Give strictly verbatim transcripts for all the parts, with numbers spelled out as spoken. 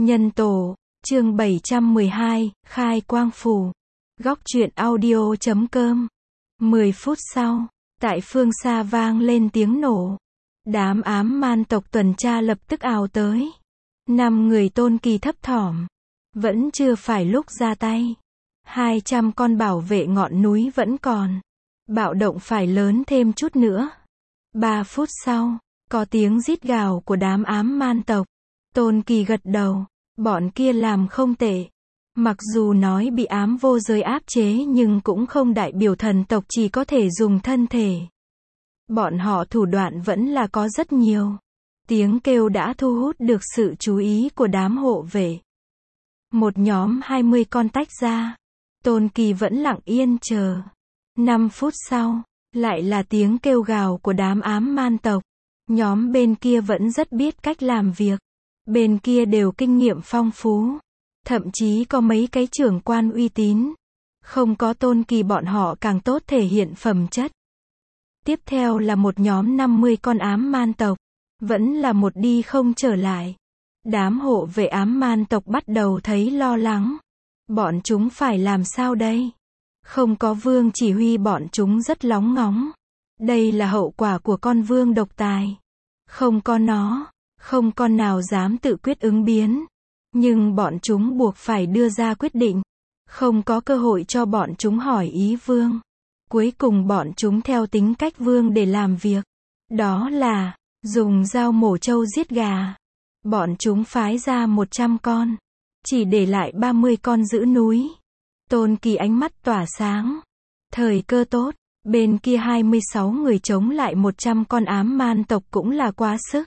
Nhân tổ, chương bảy trăm mười hai, khai quang phù. Góc truyện audio chấm com. mười phút sau, tại phương xa vang lên tiếng nổ. Đám ám man tộc tuần tra lập tức ào tới. Năm người Tôn Kỳ thấp thỏm. Vẫn chưa phải lúc ra tay. Hai trăm con bảo vệ ngọn núi vẫn còn. Bạo động phải lớn thêm chút nữa. Ba phút sau, có tiếng rít gào của đám ám man tộc. Tôn Kỳ gật đầu. Bọn kia làm không tệ. Mặc dù nói bị ám vô giới áp chế nhưng cũng không đại biểu thần tộc chỉ có thể dùng thân thể. Bọn họ thủ đoạn vẫn là có rất nhiều. Tiếng kêu đã thu hút được sự chú ý của đám hộ vệ. Một nhóm hai mươi con tách ra. Tôn Kỳ vẫn lặng yên chờ. Năm phút sau, lại là tiếng kêu gào của đám ám man tộc. Nhóm bên kia vẫn rất biết cách làm việc. Bên kia đều kinh nghiệm phong phú. Thậm chí có mấy cái trưởng quan uy tín. Không có Tôn Kỳ bọn họ càng tốt thể hiện phẩm chất. Tiếp theo là một nhóm năm mươi con ám man tộc. Vẫn là một đi không trở lại. Đám hộ vệ ám man tộc bắt đầu thấy lo lắng. Bọn chúng phải làm sao đây? Không có vương chỉ huy bọn chúng rất lóng ngóng. Đây là hậu quả của con vương độc tài. Không có nó, không con nào dám tự quyết ứng biến. Nhưng bọn chúng buộc phải đưa ra quyết định. Không có cơ hội cho bọn chúng hỏi ý vương. Cuối cùng bọn chúng theo tính cách vương để làm việc. Đó là dùng dao mổ trâu giết gà. Bọn chúng phái ra một trăm con. Chỉ để lại ba mươi con giữ núi. Tôn Kỳ ánh mắt tỏa sáng. Thời cơ tốt. Bên kia hai mươi sáu người chống lại một trăm con ám man tộc cũng là quá sức.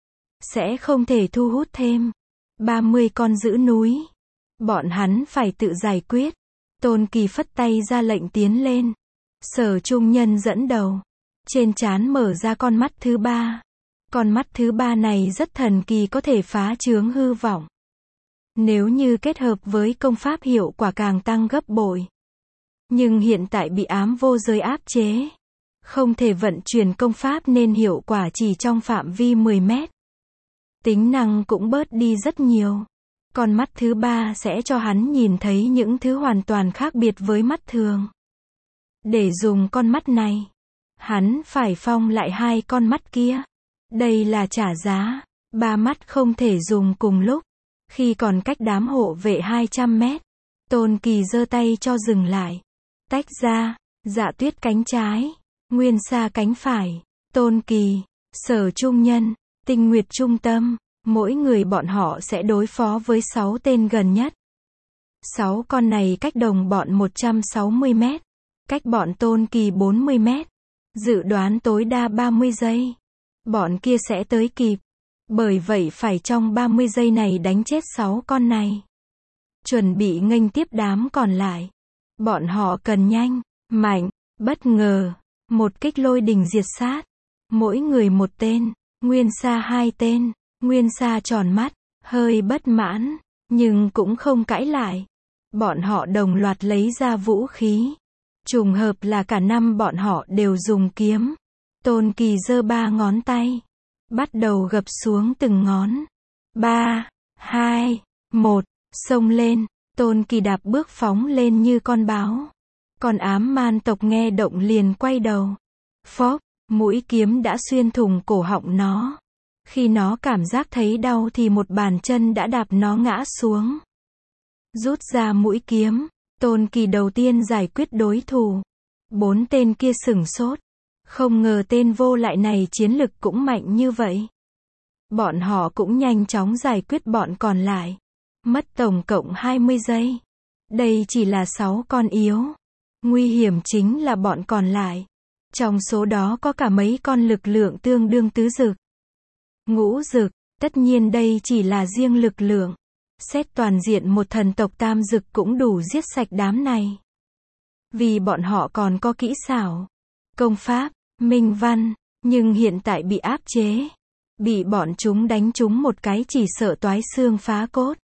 Sẽ không thể thu hút thêm ba mươi con giữ núi. Bọn hắn phải tự giải quyết. Tôn Kỳ phất tay ra lệnh tiến lên. Sở Trung Nhân dẫn đầu. Trên trán mở ra con mắt thứ ba. Con mắt thứ ba này rất thần kỳ, có thể phá chướng hư vọng. Nếu như kết hợp với công pháp hiệu quả càng tăng gấp bội. Nhưng hiện tại bị ám vô giới áp chế. Không thể vận chuyển công pháp nên hiệu quả chỉ trong phạm vi mười mét. Tính năng cũng bớt đi rất nhiều. Con mắt thứ ba sẽ cho hắn nhìn thấy những thứ hoàn toàn khác biệt với mắt thường. Để dùng con mắt này, hắn phải phong lại hai con mắt kia. Đây là trả giá. Ba mắt không thể dùng cùng lúc. Khi còn cách đám hộ vệ hai trăm mét, Tôn Kỳ giơ tay cho dừng lại. Tách ra, Dạ Tuyết cánh trái, Nguyên Sa cánh phải, Tôn Kỳ, Sở Trung Nhân, Tinh Nguyệt trung tâm, mỗi người bọn họ sẽ đối phó với sáu tên gần nhất. Sáu con này cách đồng bọn một trăm sáu mươi mét, cách bọn Tôn Kỳ bốn mươi mét, dự đoán tối đa ba mươi giây. Bọn kia sẽ tới kịp. Bởi vậy phải trong ba mươi giây này đánh chết sáu con này. Chuẩn bị nghênh tiếp đám còn lại. Bọn họ cần nhanh, mạnh, bất ngờ. Một kích lôi đình diệt sát. Mỗi người một tên. Nguyên Sa hai tên. Nguyên Sa tròn mắt, hơi bất mãn, nhưng cũng không cãi lại. Bọn họ đồng loạt lấy ra vũ khí. Trùng hợp là cả năm bọn họ đều dùng kiếm. Tôn Kỳ giơ ba ngón tay. Bắt đầu gập xuống từng ngón. Ba, hai, một, xông lên. Tôn Kỳ đạp bước phóng lên như con báo. Còn ám man tộc nghe động liền quay đầu. Phốc, mũi kiếm đã xuyên thủng cổ họng nó. Khi nó cảm giác thấy đau thì một bàn chân đã đạp nó ngã xuống. Rút ra mũi kiếm. Tôn Kỳ đầu tiên giải quyết đối thủ. Bốn tên kia sửng sốt. Không ngờ tên vô lại này chiến lực cũng mạnh như vậy. Bọn họ cũng nhanh chóng giải quyết bọn còn lại. Mất tổng cộng hai mươi giây. Đây chỉ là sáu con yếu. Nguy hiểm chính là bọn còn lại. Trong số đó có cả mấy con lực lượng tương đương tứ dực. Ngũ dực, tất nhiên đây chỉ là riêng lực lượng. Xét toàn diện một thần tộc tam dực cũng đủ giết sạch đám này. Vì bọn họ còn có kỹ xảo, công pháp, minh văn, nhưng hiện tại bị áp chế. Bị bọn chúng đánh trúng một cái chỉ sợ toái xương phá cốt.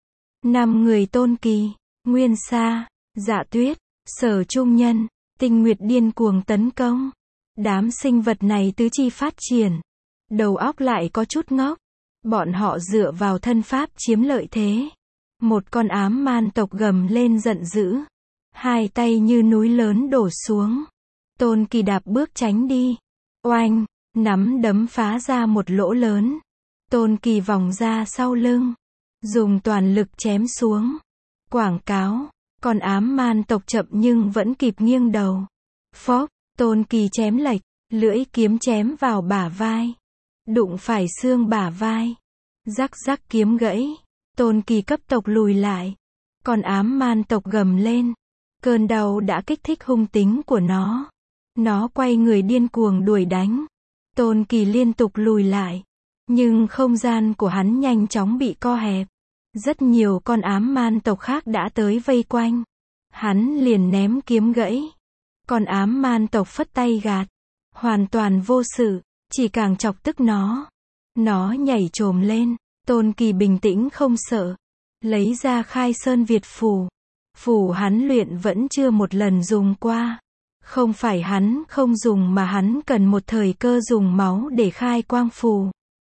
Năm người Tôn Kỳ, Nguyên Sa, Dạ Tuyết, Sở Trung Nhân, Tinh Nguyệt điên cuồng tấn công. Đám sinh vật này tứ chi phát triển. Đầu óc lại có chút ngốc. Bọn họ dựa vào thân pháp chiếm lợi thế. Một con ám man tộc gầm lên giận dữ. Hai tay như núi lớn đổ xuống. Tôn Kỳ đạp bước tránh đi. Oanh, nắm đấm phá ra một lỗ lớn. Tôn Kỳ vòng ra sau lưng. Dùng toàn lực chém xuống. Quảng cáo, con ám man tộc chậm nhưng vẫn kịp nghiêng đầu. Phốc, Tôn Kỳ chém lệch, lưỡi kiếm chém vào bả vai. Đụng phải xương bả vai. Rắc rắc kiếm gãy. Tôn Kỳ cấp tộc lùi lại. Con ám man tộc gầm lên. Cơn đau đã kích thích hung tính của nó. Nó quay người điên cuồng đuổi đánh. Tôn Kỳ liên tục lùi lại. Nhưng không gian của hắn nhanh chóng bị co hẹp. Rất nhiều con ám man tộc khác đã tới vây quanh. Hắn liền ném kiếm gãy. Con ám man tộc phất tay gạt. Hoàn toàn vô sự, chỉ càng chọc tức nó. Nó nhảy chồm lên. Tôn Kỳ bình tĩnh không sợ. Lấy ra Khai Sơn Việt phù. Phù hắn luyện vẫn chưa một lần dùng qua. Không phải hắn không dùng mà hắn cần một thời cơ dùng máu để khai quang phù.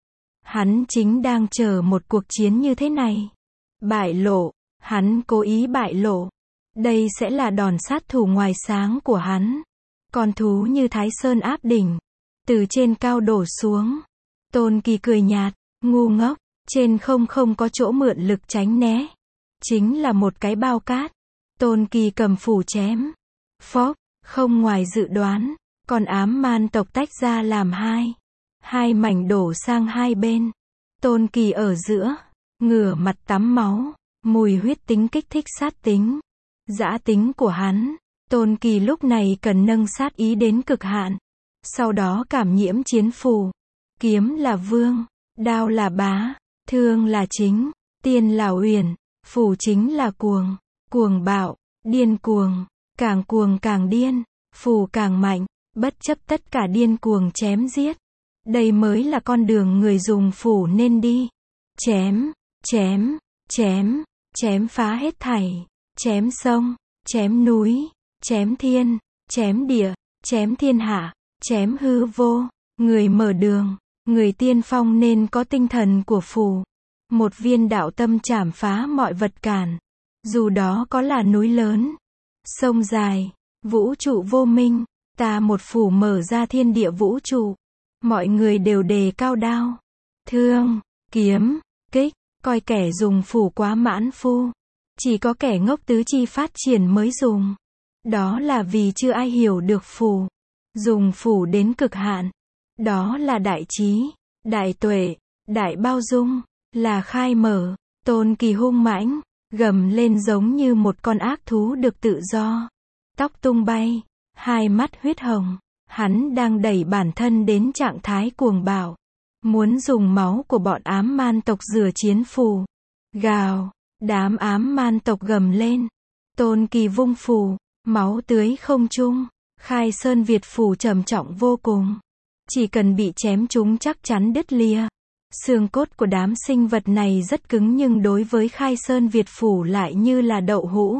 Hắn chính đang chờ một cuộc chiến như thế này. Bại lộ, hắn cố ý bại lộ. Đây sẽ là đòn sát thủ ngoài sáng của hắn. Con thú như Thái Sơn áp đỉnh. Từ trên cao đổ xuống. Tôn Kỳ cười nhạt, ngu ngốc, trên không không có chỗ mượn lực tránh né. Chính là một cái bao cát. Tôn Kỳ cầm phủ chém. Phốc, không ngoài dự đoán, con ám man tộc tách ra làm hai. Hai mảnh đổ sang hai bên. Tôn Kỳ ở giữa, ngửa mặt tắm máu, mùi huyết tính kích thích sát tính. Dã tính của hắn, Tôn Kỳ lúc này cần nâng sát ý đến cực hạn. Sau đó cảm nhiễm chiến phù. Kiếm là vương, đao là bá, thương là chính, tiên là uyển, phù chính là cuồng, cuồng bạo, điên cuồng, càng cuồng càng điên, phù càng mạnh, bất chấp tất cả điên cuồng chém giết. Đây mới là con đường người dùng phù nên đi. Chém, chém, chém, chém phá hết thảy, chém sông, chém núi, chém thiên, chém địa, chém thiên hạ, chém hư vô, người mở đường, người tiên phong nên có tinh thần của phù. Một viên đạo tâm chảm phá mọi vật cản, dù đó có là núi lớn, sông dài, vũ trụ vô minh, ta một phù mở ra thiên địa vũ trụ. Mọi người đều đề cao đao, thương, kiếm, kích, coi kẻ dùng phù quá mãn phu. Chỉ có kẻ ngốc tứ chi phát triển mới dùng. Đó là vì chưa ai hiểu được phù. Dùng phù đến cực hạn. Đó là đại trí, đại tuệ, đại bao dung, là khai mở. Tôn Kỳ hung mãnh, gầm lên giống như một con ác thú được tự do. Tóc tung bay, hai mắt huyết hồng. Hắn đang đẩy bản thân đến trạng thái cuồng bạo. Muốn dùng máu của bọn ám man tộc rửa chiến phù. Gào, đám ám man tộc gầm lên. Tôn Kỳ vung phù, máu tưới không trung. Khai Sơn Việt phù trầm trọng vô cùng. Chỉ cần bị chém chúng chắc chắn đứt lìa. Xương cốt của đám sinh vật này rất cứng nhưng đối với Khai Sơn Việt phù lại như là đậu hũ.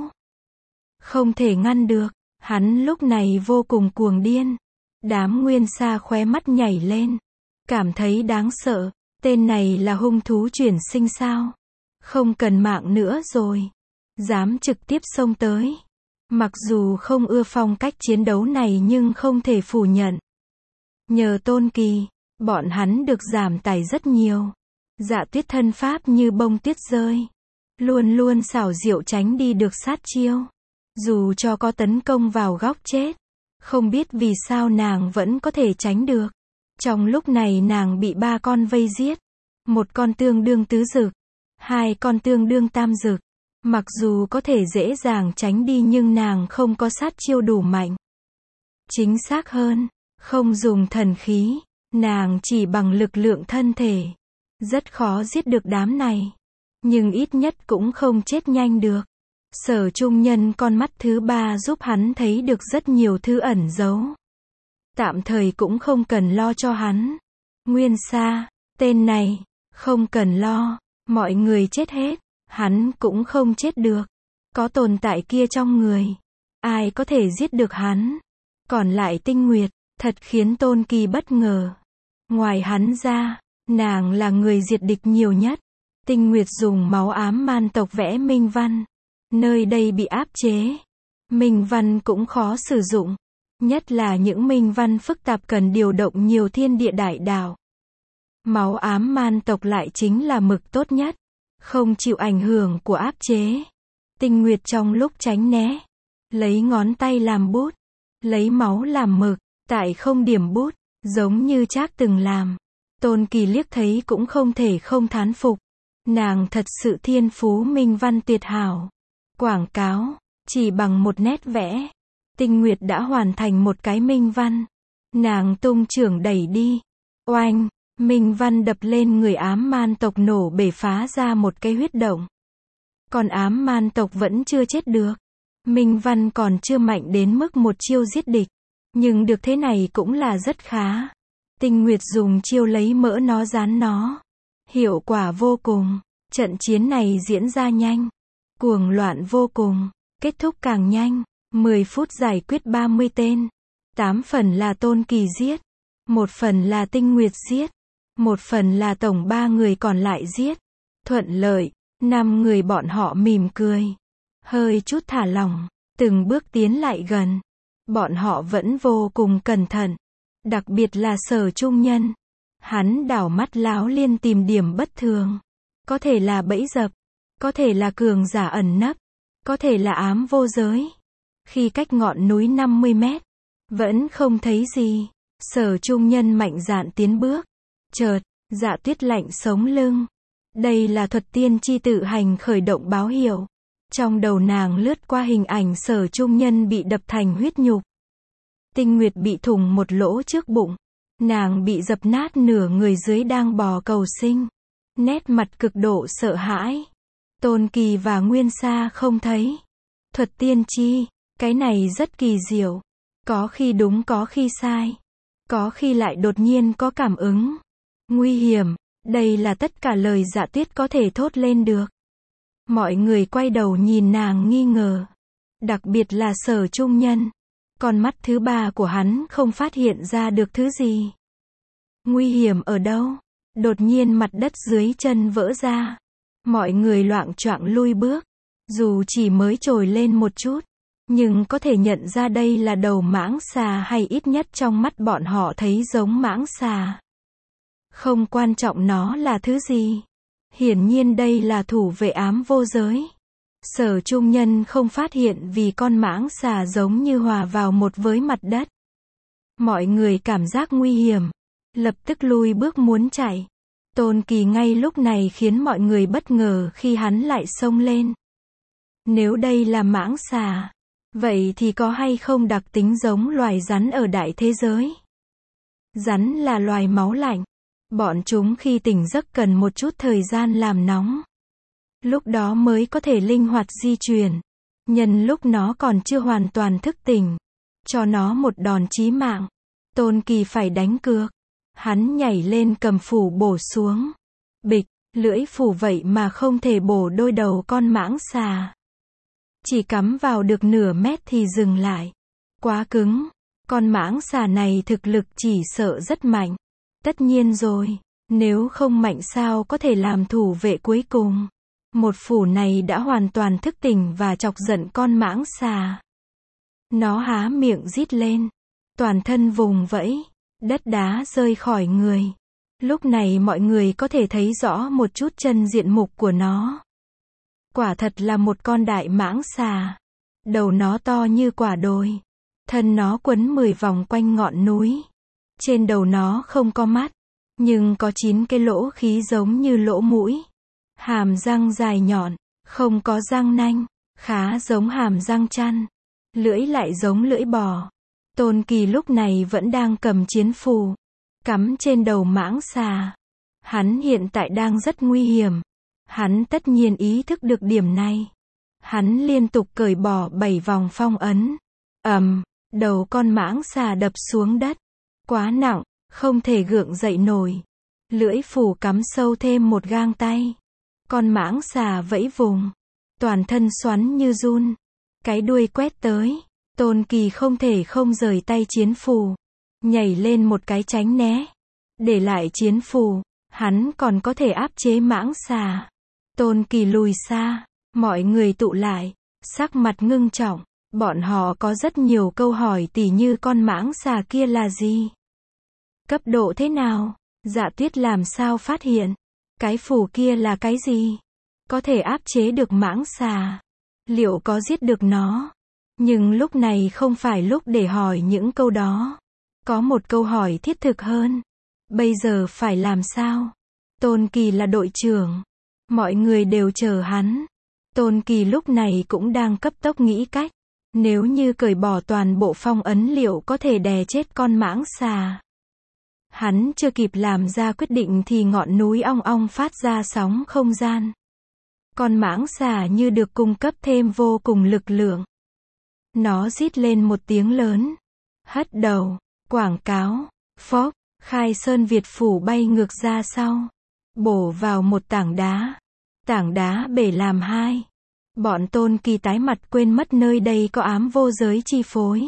Không thể ngăn được. Hắn lúc này vô cùng cuồng điên. Đám nguyên sa khóe mắt nhảy lên. Cảm thấy đáng sợ. Tên này là hung thú chuyển sinh sao? Không cần mạng nữa rồi. Dám trực tiếp xông tới. Mặc dù không ưa phong cách chiến đấu này nhưng không thể phủ nhận. Nhờ Tôn Kỳ, bọn hắn được giảm tải rất nhiều. Dạ tuyết thân pháp như bông tuyết rơi. Luôn luôn xảo diệu tránh đi được sát chiêu. Dù cho có tấn công vào góc chết. Không biết vì sao nàng vẫn có thể tránh được. Trong lúc này nàng bị ba con vây giết. Một con tương đương tứ dực. Hai con tương đương tam dực. Mặc dù có thể dễ dàng tránh đi nhưng nàng không có sát chiêu đủ mạnh. Chính xác hơn, không dùng thần khí. Nàng chỉ bằng lực lượng thân thể. Rất khó giết được đám này. Nhưng ít nhất cũng không chết nhanh được. Sở Trung Nhân con mắt thứ ba giúp hắn thấy được rất nhiều thứ ẩn giấu. Tạm thời cũng không cần lo cho hắn. Nguyên Sa, tên này, không cần lo, mọi người chết hết, hắn cũng không chết được. Có tồn tại kia trong người, ai có thể giết được hắn. Còn lại Tinh Nguyệt, thật khiến Tôn Kỳ bất ngờ. Ngoài hắn ra, Nàng là người diệt địch nhiều nhất. Tinh Nguyệt dùng máu ám man tộc vẽ minh văn. Nơi đây bị áp chế. Minh văn cũng khó sử dụng. Nhất là những minh văn phức tạp cần điều động nhiều thiên địa đại đạo. Máu ám man tộc lại chính là mực tốt nhất. Không chịu ảnh hưởng của áp chế. Tinh Nguyệt trong lúc tránh né. Lấy ngón tay làm bút. Lấy máu làm mực. Tại không điểm bút. Giống như Trác từng làm. Tôn Kỳ liếc thấy cũng không thể không thán phục. Nàng thật sự thiên phú minh văn tuyệt hảo. Quảng cáo. Chỉ bằng một nét vẽ. Tinh Nguyệt đã hoàn thành một cái minh văn. Nàng tung chưởng đẩy đi. Oanh. Minh văn đập lên người ám man tộc nổ bể phá ra một cái huyết động. Còn ám man tộc vẫn chưa chết được. Minh văn còn chưa mạnh đến mức một chiêu giết địch. Nhưng được thế này cũng là rất khá. Tinh Nguyệt dùng chiêu lấy mỡ nó dán nó. Hiệu quả vô cùng. Trận chiến này diễn ra nhanh. Cuồng loạn vô cùng. Kết thúc càng nhanh. mười phút giải quyết ba mươi tên. tám phần là Tôn Kỳ giết. Một phần là Tinh Nguyệt giết. Một phần là tổng ba người còn lại giết. Thuận lợi. Năm người bọn họ mỉm cười. Hơi chút thả lỏng. Từng bước tiến lại gần. Bọn họ vẫn vô cùng cẩn thận. Đặc biệt là Sở Trung Nhân. Hắn đảo mắt láo liên tìm điểm bất thường. Có thể là bẫy dập. Có thể là cường giả ẩn nấp. Có thể là ám vô giới. Khi cách ngọn núi năm mươi mét. Vẫn không thấy gì. Sở Trung Nhân mạnh dạn tiến bước. Chợt, Dạ Tuyết lạnh sống lưng. Đây là thuật tiên tri tự hành khởi động báo hiệu. Trong đầu nàng lướt qua hình ảnh Sở Trung Nhân bị đập thành huyết nhục. Tinh Nguyệt bị thủng một lỗ trước bụng. Nàng bị dập nát nửa người dưới đang bò cầu sinh. Nét mặt cực độ sợ hãi. Tôn Kỳ và Nguyên Sa không thấy. Thuật tiên tri, cái này rất kỳ diệu. Có khi đúng có khi sai. Có khi lại đột nhiên có cảm ứng. Nguy hiểm, đây là tất cả lời Dạ Tuyết có thể thốt lên được. Mọi người quay đầu nhìn nàng nghi ngờ. Đặc biệt là Sở Trung Nhân. Con mắt thứ ba của hắn không phát hiện ra được thứ gì. Nguy hiểm ở đâu? Đột nhiên mặt đất dưới chân vỡ ra. Mọi người loạng choạng lui bước. Dù chỉ mới trồi lên một chút. Nhưng có thể nhận ra đây là đầu mãng xà hay ít nhất trong mắt bọn họ thấy giống mãng xà. Không quan trọng nó là thứ gì. Hiển nhiên đây là thủ vệ ám vô giới. Sở Trung Nhân không phát hiện vì con mãng xà giống như hòa vào một với mặt đất. Mọi người cảm giác nguy hiểm. Lập tức lui bước muốn chạy. Tôn Kỳ ngay lúc này khiến mọi người bất ngờ khi hắn lại xông lên. Nếu đây là mãng xà, vậy thì có hay không đặc tính giống loài rắn ở đại thế giới? Rắn là loài máu lạnh. Bọn chúng khi tỉnh giấc cần một chút thời gian làm nóng. Lúc đó mới có thể linh hoạt di chuyển. Nhân lúc nó còn chưa hoàn toàn thức tỉnh. Cho nó một đòn chí mạng. Tôn Kỳ phải đánh cược. Hắn nhảy lên cầm phủ bổ xuống. Bịch, lưỡi phủ vậy mà không thể bổ đôi đầu con mãng xà. Chỉ cắm vào được nửa mét thì dừng lại. Quá cứng. Con mãng xà này thực lực chỉ sợ rất mạnh. Tất nhiên rồi. Nếu không mạnh sao có thể làm thủ vệ cuối cùng. Một phủ này đã hoàn toàn thức tỉnh và chọc giận con mãng xà. Nó há miệng rít lên. Toàn thân vùng vẫy. Đất đá rơi khỏi người. Lúc này mọi người có thể thấy rõ một chút chân diện mục của nó. Quả thật là một con đại mãng xà. Đầu nó to như quả đồi. Thân nó quấn mười vòng quanh ngọn núi. Trên đầu nó không có mắt. Nhưng có chín cái lỗ khí giống như lỗ mũi. Hàm răng dài nhọn. Không có răng nanh. Khá giống hàm răng chăn. Lưỡi lại giống lưỡi bò. Tôn Kỳ lúc này vẫn đang cầm chiến phù. Cắm trên đầu mãng xà. Hắn hiện tại đang rất nguy hiểm. Hắn tất nhiên ý thức được điểm này. Hắn liên tục cởi bỏ bảy vòng phong ấn. Ầm, đầu con mãng xà đập xuống đất. Quá nặng, không thể gượng dậy nổi. Lưỡi phù cắm sâu thêm một gang tay. Con mãng xà vẫy vùng. Toàn thân xoắn như giun. Cái đuôi quét tới. Tôn Kỳ không thể không rời tay chiến phù. Nhảy lên một cái tránh né. Để lại chiến phù. Hắn còn có thể áp chế mãng xà. Tôn Kỳ lùi xa, mọi người tụ lại, sắc mặt ngưng trọng, bọn họ có rất nhiều câu hỏi tỉ như con mãng xà kia là gì? Cấp độ thế nào? Dạ Tuyết làm sao phát hiện? Cái phù kia là cái gì? Có thể áp chế được mãng xà? Liệu có giết được nó? Nhưng lúc này không phải lúc để hỏi những câu đó. Có một câu hỏi thiết thực hơn. Bây giờ phải làm sao? Tôn Kỳ là đội trưởng. Mọi người đều chờ hắn. Tôn Kỳ lúc này cũng đang cấp tốc nghĩ cách. Nếu như cởi bỏ toàn bộ phong ấn liệu có thể đè chết con mãng xà. Hắn chưa kịp làm ra quyết định thì ngọn núi ong ong phát ra sóng không gian. Con mãng xà như được cung cấp thêm vô cùng lực lượng. Nó rít lên một tiếng lớn. Hất đầu, quảng cáo, phốc, Khai Sơn Việt phủ bay ngược ra sau. Bổ vào một tảng đá. Tảng đá bể làm hai. Bọn Tôn Kỳ tái mặt quên mất nơi đây có ám vô giới chi phối.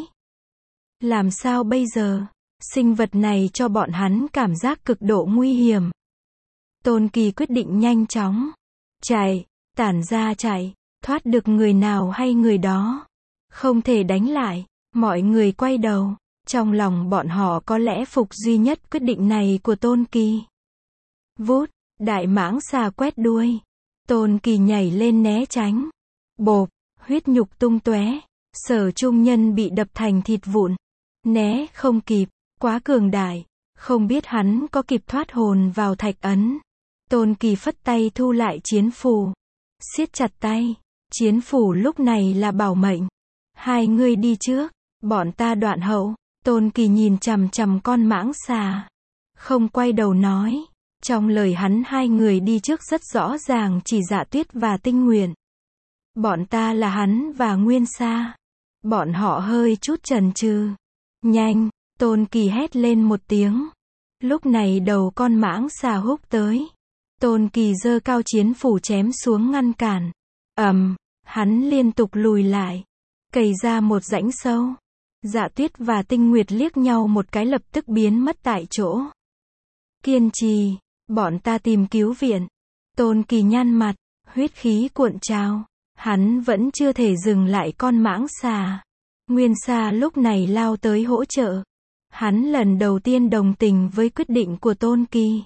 Làm sao bây giờ? Sinh vật này cho bọn hắn cảm giác cực độ nguy hiểm. Tôn Kỳ quyết định nhanh chóng. Chạy, tản ra chạy, thoát được người nào hay người đó. Không thể đánh lại, mọi người quay đầu. Trong lòng bọn họ có lẽ phục duy nhất quyết định này của Tôn Kỳ. Vút, đại mãng xà quét đuôi. Tôn Kỳ nhảy lên né tránh. Bộp, huyết nhục tung tóe. Sở Trung Nhân bị đập thành thịt vụn. Né không kịp, quá cường đại. Không biết hắn có kịp thoát hồn vào thạch ấn. Tôn Kỳ phất tay thu lại chiến phù. Siết chặt tay. Chiến phù lúc này là bảo mệnh. Hai người đi trước, bọn ta đoạn hậu. Tôn Kỳ nhìn chằm chằm con mãng xà. Không quay đầu nói. Trong lời hắn hai người đi trước rất rõ ràng chỉ Dạ Tuyết và Tinh Nguyện. Bọn ta là hắn và Nguyên Sa. Bọn họ hơi chút chần chừ. Nhanh, Tôn Kỳ hét lên một tiếng. Lúc này đầu con mãng xà húc tới. Tôn Kỳ giơ cao chiến phủ chém xuống ngăn cản. Ầm, hắn liên tục lùi lại. Cày ra một rãnh sâu. Dạ Tuyết và Tinh Nguyệt liếc nhau một cái lập tức biến mất tại chỗ. Kiên trì, bọn ta tìm cứu viện. Tôn Kỳ nhăn mặt, huyết khí cuộn trào. Hắn vẫn chưa thể dừng lại con mãng xà. Nguyên Sa lúc này lao tới hỗ trợ. Hắn lần đầu tiên đồng tình với quyết định của Tôn Kỳ.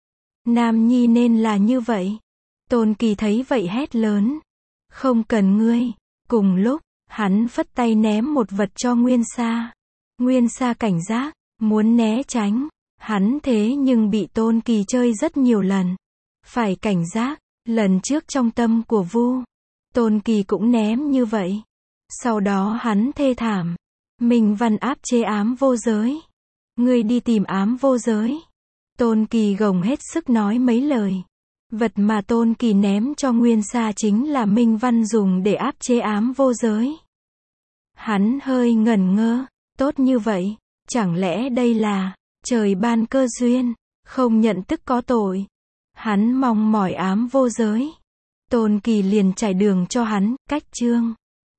Nam nhi nên là như vậy. Tôn Kỳ thấy vậy hét lớn. Không cần ngươi. Cùng lúc, hắn phất tay ném một vật cho Nguyên Sa. Nguyên Sa cảnh giác, muốn né tránh. Hắn thế nhưng bị Tôn Kỳ chơi rất nhiều lần. Phải cảnh giác, lần trước trong tâm của Vu. Tôn Kỳ cũng ném như vậy. Sau đó hắn thê thảm. Minh Văn áp chế ám vô giới. Ngươi đi tìm ám vô giới. Tôn Kỳ gồng hết sức nói mấy lời. Vật mà Tôn Kỳ ném cho Nguyên Sa chính là Minh Văn dùng để áp chế ám vô giới. Hắn hơi ngẩn ngơ. Tốt như vậy, chẳng lẽ đây là trời ban cơ duyên, không nhận tức có tội. Hắn mong mỏi ám vô giới. Tôn Kỳ liền trải đường cho hắn, cách chương.